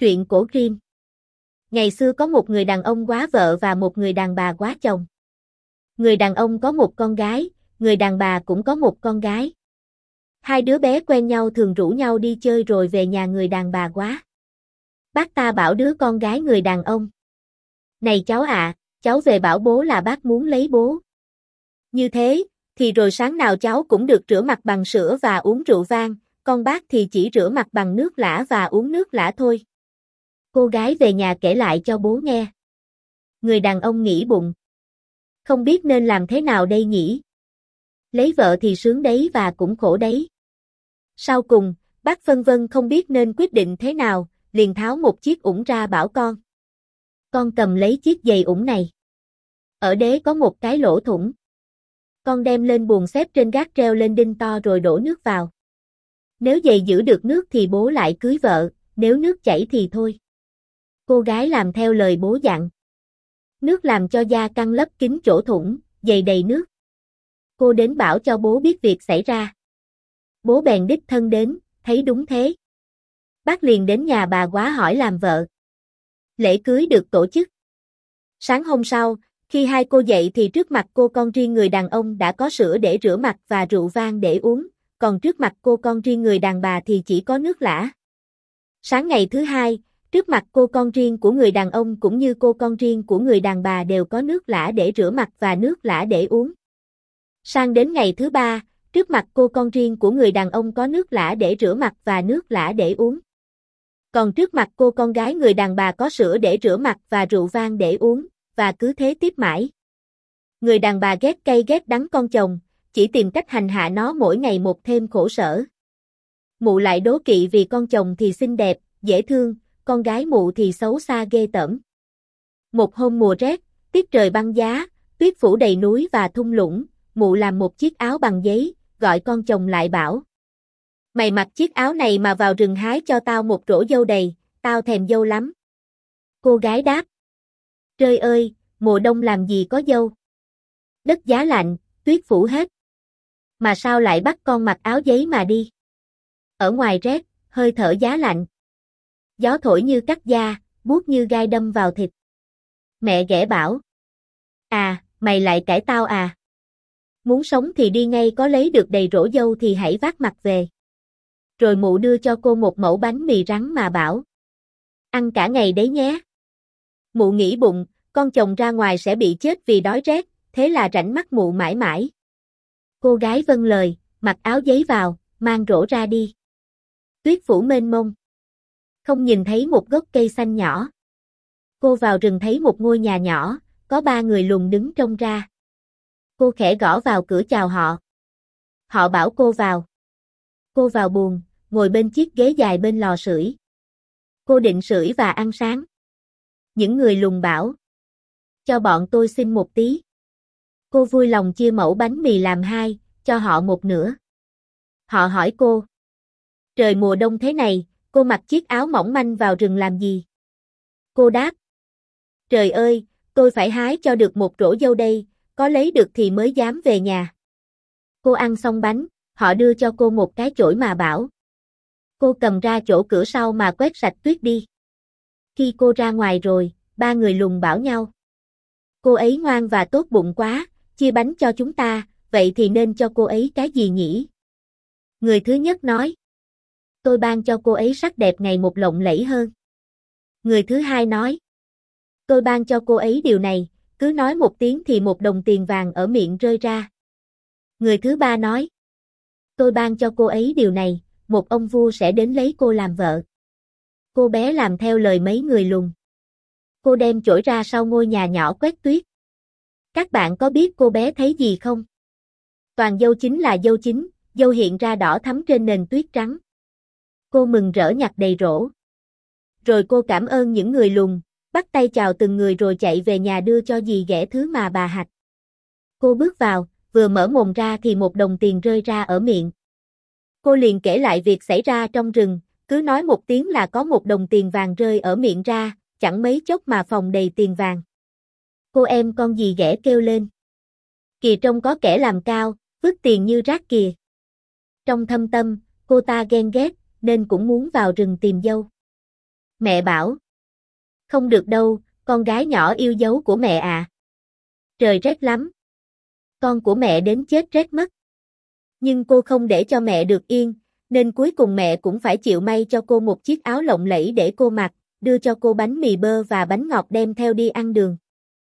Truyện cổ Grimm. Ngày xưa có một người đàn ông quá vợ và một người đàn bà quá chồng. Người đàn ông có một con gái, người đàn bà cũng có một con gái. Hai đứa bé quen nhau thường rủ nhau đi chơi rồi về nhà người đàn bà quá. Bác ta bảo đứa con gái người đàn ông: "Này cháu ạ, cháu về bảo bố là bác muốn lấy bố." Như thế, thì rồi sáng nào cháu cũng được rửa mặt bằng sữa và uống rượu vang, con bác thì chỉ rửa mặt bằng nước lã và uống nước lã thôi. Cô gái về nhà kể lại cho bố nghe. Người đàn ông nghĩ bụng: không biết nên làm thế nào đây nhỉ? Lấy vợ thì sướng đấy và cũng khổ đấy. Sau cùng, bác phân vân không biết nên quyết định thế nào, liền tháo một chiếc ủng ra bảo con: "Con cầm lấy chiếc giày ủng này. Ở đế có một cái lỗ thủng. Con đem lên buồng xếp trên gác treo lên đinh to rồi đổ nước vào. Nếu giày giữ được nước thì bố lại cưới vợ, nếu nước chảy thì thôi." Cô gái làm theo lời bố dặn. Nước làm cho da căng lấp kín chỗ thủng, giày đầy nước. Cô đến bảo cho bố biết việc xảy ra. Bố bèn đích thân đến, thấy đúng thế. Bác liền đến nhà bà quá hỏi làm vợ. Lễ cưới được tổ chức. Sáng hôm sau, khi hai cô dậy thì trước mặt cô con riêng người đàn ông đã có sữa để rửa mặt và rượu vang để uống, còn trước mặt cô con riêng người đàn bà thì chỉ có nước lã. Sáng ngày thứ hai, trước mặt cô con riêng của người đàn ông cũng như cô con riêng của người đàn bà đều có nước lã để rửa mặt và nước lã để uống. Sang đến ngày thứ ba, trước mặt cô con riêng của người đàn ông có nước lã để rửa mặt và nước lã để uống. Còn trước mặt cô con gái người đàn bà có sữa để rửa mặt và rượu vang để uống, và cứ thế tiếp mãi. Người đàn bà ghét cay ghét đắng con chồng, chỉ tìm cách hành hạ nó mỗi ngày một thêm khổ sở. Mụ lại đố kỵ vì con chồng thì xinh đẹp, dễ thương, con gái mụ thì xấu xa ghê tởm. Một hôm mùa rét, tiết trời băng giá, tuyết phủ đầy núi và thung lũng, mụ làm một chiếc áo bằng giấy, gọi con chồng lại bảo: "Mày mặc chiếc áo này mà vào rừng hái cho tao một rổ dâu đầy, tao thèm dâu lắm." Cô gái đáp: "Trời ơi, mùa đông làm gì có dâu. Đất giá lạnh, tuyết phủ hết. Mà sao lại bắt con mặc áo giấy mà đi? Ở ngoài rét, hơi thở giá lạnh. Gió thổi như cắt da, buốt như gai đâm vào thịt." Mẹ ghẻ bảo: "À, mày lại cãi tao à? Muốn sống thì đi ngay, có lấy được đầy rổ dâu thì hãy vác mặt về." Rồi mụ đưa cho cô một mẩu bánh mì rắn mà bảo: "Ăn cả ngày đấy nhé." Mụ nghĩ bụng, con chồng ra ngoài sẽ bị chết vì đói rét, thế là rảnh mắt mụ mãi mãi. Cô gái vâng lời, mặc áo giấy vào, mang rổ ra đi. Tuyết phủ mênh mông. Không nhìn thấy một gốc cây xanh nhỏ. Cô vào rừng thấy một ngôi nhà nhỏ, có 3 người lùn đứng trông ra. Cô khẽ gõ vào cửa chào họ. Họ bảo cô vào. Cô vào buồng, ngồi bên chiếc ghế dài bên lò sưởi. Cô định sưởi và ăn sáng. Những người lùn bảo: "Cho bọn tôi xin một tí." Cô vui lòng chia mẩu bánh mì làm 2, cho họ một nửa. Họ hỏi cô: "Trời mùa đông thế này, cô mặc chiếc áo mỏng manh vào rừng làm gì?" Cô đáp: "Trời ơi, tôi phải hái cho được một rổ dâu đây, có lấy được thì mới dám về nhà." Cô ăn xong bánh, họ đưa cho cô một cái chổi mà bảo: "Cô cầm ra chỗ cửa sau mà quét sạch tuyết đi." Khi cô ra ngoài rồi, 3 người lùn bảo nhau: "Cô ấy ngoan và tốt bụng quá, chia bánh cho chúng ta, vậy thì nên cho cô ấy cái gì nhỉ?" Người thứ nhất nói: "Tôi ban cho cô ấy sắc đẹp ngày một lộng lẫy hơn." Người thứ hai nói: "Tôi ban cho cô ấy điều này, cứ nói một tiếng thì 1 đồng tiền vàng ở miệng rơi ra." Người thứ ba nói: "Tôi ban cho cô ấy điều này, một ông vua sẽ đến lấy cô làm vợ." Cô bé làm theo lời mấy người lùn. Cô đem chổi ra sau ngôi nhà nhỏ quét tuyết. Các bạn có biết cô bé thấy gì không? Toàn dâu chính là dâu chính, dâu hiện ra đỏ thắm trên nền tuyết trắng. Cô mừng rỡ nhặt đầy rổ. Rồi cô cảm ơn những người lùn, bắt tay chào từng người rồi chạy về nhà đưa cho dì ghẻ thứ mà bà hạch. Cô bước vào, vừa mở mồm ra thì 1 đồng tiền rơi ra ở miệng. Cô liền kể lại việc xảy ra trong rừng, cứ nói một tiếng là có 1 đồng tiền vàng rơi ở miệng ra, chẳng mấy chốc mà phòng đầy tiền vàng. Cô em con dì ghẻ kêu lên: "Kìa trông có kẻ làm cao, vứt tiền như rác kìa." Trong thâm tâm, cô ta ghen ghét, nên cũng muốn vào rừng tìm dâu. Mẹ bảo. Không được đâu, con gái nhỏ yêu dấu của mẹ à. Trời rét lắm. Con của mẹ đến chết rét mất. Nhưng cô không để cho mẹ được yên, nên cuối cùng mẹ cũng phải chịu may cho cô một chiếc áo lộng lẫy để cô mặc, đưa cho cô bánh mì bơ và bánh ngọt đem theo đi ăn đường.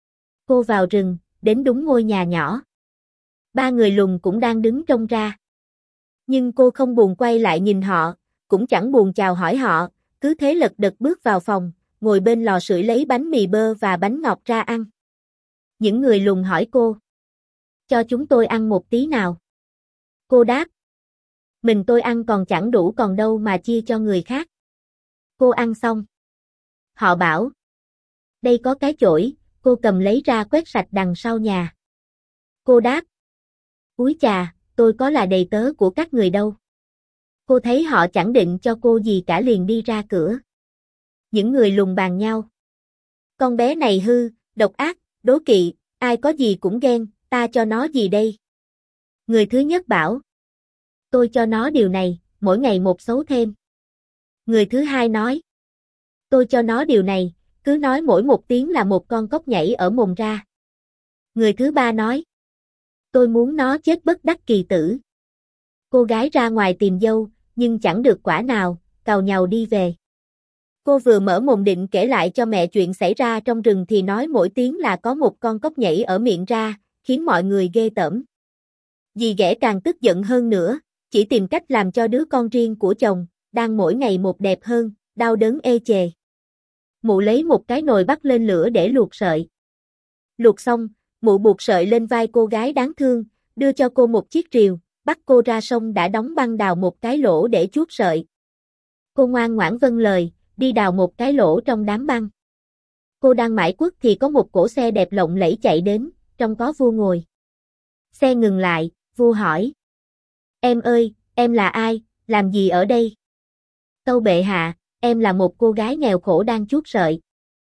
Cô vào rừng, đến đúng ngôi nhà nhỏ. Ba người lùn cũng đang đứng trông ra. Nhưng cô không buồn quay lại nhìn họ, cũng chẳng buồn chào hỏi họ, cứ thế lật đật bước vào phòng, ngồi bên lò sưởi lấy bánh mì bơ và bánh ngọt ra ăn. Những người lùn hỏi cô. Cho chúng tôi ăn một tí nào. Cô đáp. Mình tôi ăn còn chẳng đủ còn đâu mà chia cho người khác. Cô ăn xong. Họ bảo. Đây có cái chổi, cô cầm lấy ra quét sạch đằng sau nhà. Cô đáp. Úi chà, tôi có là đầy tớ của các người đâu. Cô thấy họ chẳng định cho cô gì cả liền đi ra cửa. Những người lùn bàn nhau. Con bé này hư, độc ác, đố kỵ, ai có gì cũng ghen, ta cho nó gì đây? Người thứ nhất bảo. Tôi cho nó điều này, mỗi ngày một xấu thêm. Người thứ hai nói. Tôi cho nó điều này, cứ nói mỗi một tiếng là một con cóc nhảy ở mồm ra. Người thứ ba nói. Tôi muốn nó chết bất đắc kỳ tử. Cô gái ra ngoài tìm dâu, nhưng chẳng được quả nào, càu nhàu đi về. Cô vừa mở mồm định kể lại cho mẹ chuyện xảy ra trong rừng thì nói mỗi tiếng là có một con cóc nhảy ở miệng ra, khiến mọi người ghê tởm. Dì ghẻ càng tức giận hơn nữa, chỉ tìm cách làm cho đứa con riêng của chồng, đang mỗi ngày một đẹp hơn, đau đớn ê chề. Mụ lấy một cái nồi bắt lên lửa để luộc sợi. Luộc xong, mụ buộc sợi lên vai cô gái đáng thương, đưa cho cô một chiếc rìu, bắt cô ra sông đã đóng băng đào một cái lỗ để chuốt sợi. Cô ngoan ngoãn vâng lời, đi đào một cái lỗ trong đám băng. Cô đang mải quất thì có một cỗ xe đẹp lộng lẫy chạy đến, trong có vua ngồi. Xe ngừng lại, vua hỏi. Em ơi, em là ai, làm gì ở đây? Tâu bệ hạ, em là một cô gái nghèo khổ đang chuốt sợi.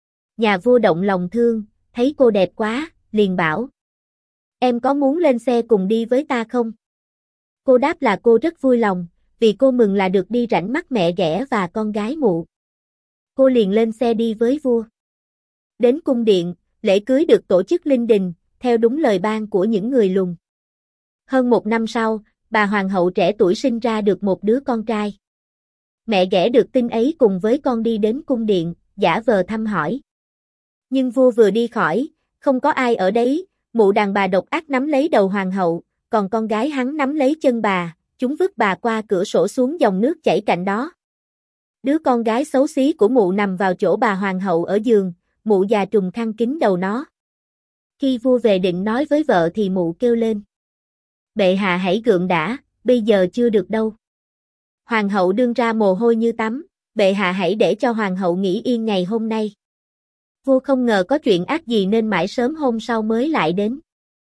Nhà vua động lòng thương, thấy cô đẹp quá, liền bảo. Em có muốn lên xe cùng đi với ta không? Cô đáp là cô rất vui lòng, vì cô mừng là được đi rảnh mắt mẹ ghẻ và con gái mụ. Cô liền lên xe đi với vua. Đến cung điện, lễ cưới được tổ chức linh đình, theo đúng lời ban của những người lùn. Hơn một năm sau, bà hoàng hậu trẻ tuổi sinh ra được một đứa con trai. Mẹ ghẻ được tin ấy cùng với con đi đến cung điện, giả vờ thăm hỏi. Nhưng vua vừa đi khỏi, không có ai ở đấy, mụ đàn bà độc ác nắm lấy đầu hoàng hậu, còn con gái hắn nắm lấy chân bà, chúng vứt bà qua cửa sổ xuống dòng nước chảy cạnh đó. Đứa con gái xấu xí của mụ nằm vào chỗ bà hoàng hậu ở giường, mụ già trùm khăn kín đầu nó. Khi vua về định nói với vợ thì mụ kêu lên. Bệ hạ hãy gượng đã, bây giờ chưa được đâu. Hoàng hậu đương ra mồ hôi như tắm, bệ hạ hãy để cho hoàng hậu nghỉ yên ngày hôm nay. Vua không ngờ có chuyện ác gì nên mãi sớm hôm sau mới lại đến.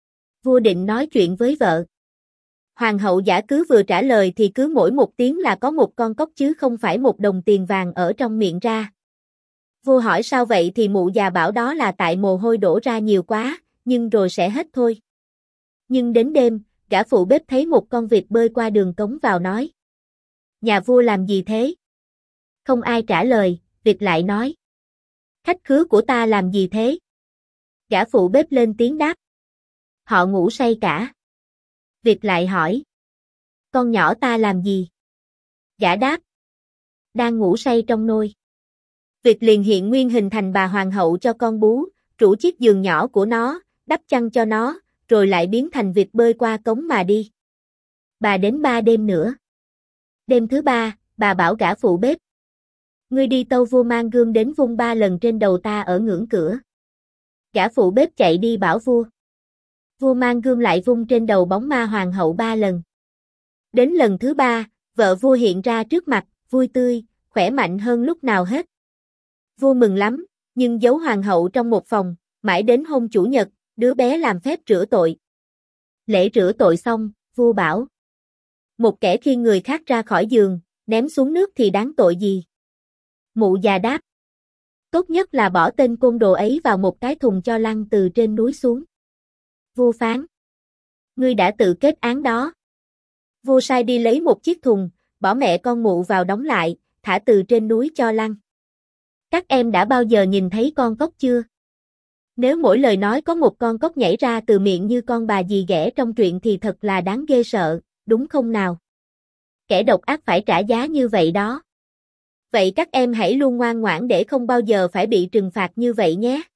Vua định nói chuyện với vợ. Hoàng hậu giả cứ vừa trả lời thì cứ mỗi một tiếng là có một con cóc chứ không phải một đồng tiền vàng ở trong miệng ra. Vua hỏi sao vậy thì mụ già bảo đó là tại mồ hôi đổ ra nhiều quá, nhưng rồi sẽ hết thôi. Nhưng đến đêm, gã phụ bếp thấy một con vịt bơi qua đường cống vào nói. Nhà vua làm gì thế? Không ai trả lời, vịt lại nói. Khách khứa của ta làm gì thế? Gã phụ bếp lên tiếng đáp. Họ ngủ say cả. Vịt lại hỏi. Con nhỏ ta làm gì? Gã đáp. Đang ngủ say trong nôi. Vịt liền hiện nguyên hình thành bà hoàng hậu cho con bú, trũ chiếc giường nhỏ của nó, đắp chăn cho nó, rồi lại biến thành vịt bơi qua cống mà đi. Bà đến 3 đêm nữa. Đêm thứ 3, bà bảo gã phụ bếp. Ngươi đi tâu vua mang gươm đến vung 3 lần trên đầu ta ở ngưỡng cửa. Gã phụ bếp chạy đi bảo vua. Vua mang gươm lại vung trên đầu bóng ma hoàng hậu 3 lần. Đến lần thứ 3, vợ vua hiện ra trước mặt, vui tươi, khỏe mạnh hơn lúc nào hết. Vua mừng lắm, nhưng giấu hoàng hậu trong một phòng, mãi đến hôm chủ nhật, đứa bé làm phép rửa tội. Lễ rửa tội xong, vua bảo. Một kẻ khi người khác ra khỏi giường, ném xuống nước thì đáng tội gì? Mụ già đáp. Tốt nhất là bỏ tên côn đồ ấy vào một cái thùng cho lăn từ trên núi xuống. Vua phán. Ngươi đã tự kết án đó. Vua sai đi lấy một chiếc thùng, bỏ mẹ con mụ vào đóng lại, thả từ trên núi cho lăn. Các em đã bao giờ nhìn thấy con cóc chưa? Nếu mỗi lời nói có một con cóc nhảy ra từ miệng như con bà dì ghẻ trong truyện thì thật là đáng ghê sợ, đúng không nào? Kẻ độc ác phải trả giá như vậy đó. Vậy các em hãy luôn ngoan ngoãn để không bao giờ phải bị trừng phạt như vậy nhé.